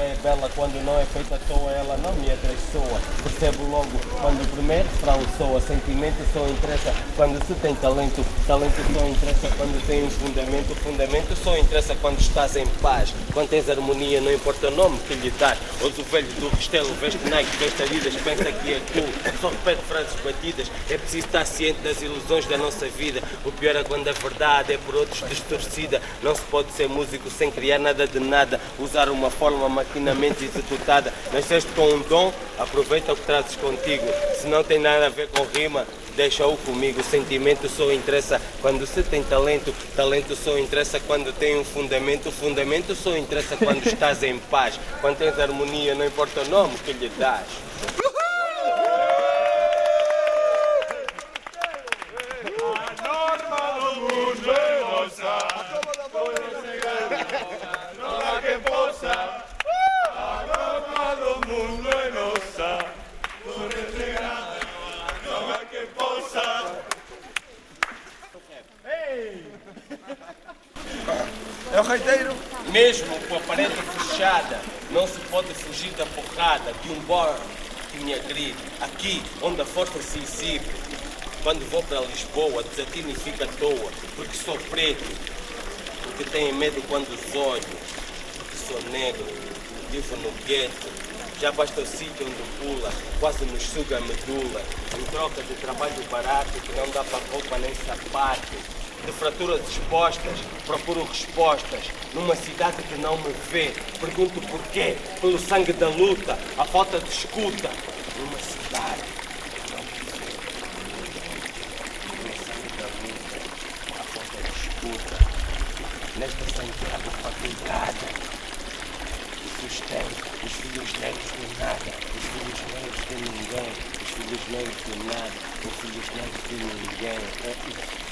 é bela quando não é feita à toa, ela não me atraiçoa. Percebo logo quando o primeiro refrão soa. Sentimento só interessa quando se tem talento. Talento só interessa quando tem um fundamento. Fundamento só interessa quando estás em paz. Quando tens harmonia, não importa o nome que lhe dás. Ouço o velho do Restelo, veste Nike, veste Adidas, pensa que é cool. Só repete frases batidas. É preciso estar ciente das ilusões da nossa vida. O pior é quando a verdade é por outros distorcida. Não se pode ser músico sem criar nada de nada. Usar uma forma maquinamente executada. Nasceste com um dom, aproveita o que trazes contigo. Se não tem nada a ver com rima, deixa-o comigo. Sentimento só interessa quando se tem talento. Talento só interessa quando tem um fundamento. Fundamento só interessa quando estás em paz. Quando tens harmonia, não importa o nome que lhe dás. A norma do mundo é nossa. Não há quem possa. A norma do mundo é nossa. Não há quem possa. É o reiteiro. Mesmo com a parede fechada, não se pode fugir da porrada de um bar que me agride. Aqui, onde a força se exibe. Quando vou para Lisboa, desatino e fico à toa, porque sou preto, porque tenho medo quando os olho, porque sou negro, vivo no gueto. Já basta o sítio onde pula, quase nos suga a medula, em troca de trabalho barato que não dá para roupa nem sapato. De fraturas expostas, procuro respostas numa cidade que não me vê. Pergunto porquê, pelo sangue da luta, a falta de escuta. Numa cidade que não me vê. Pelo sangue da luta, a falta de escuta. Nesta Santiago fabricada, que sustém os filhos negros de nada, os filhos negros de ninguém, os filhos negros de nada, os filhos negros de ninguém.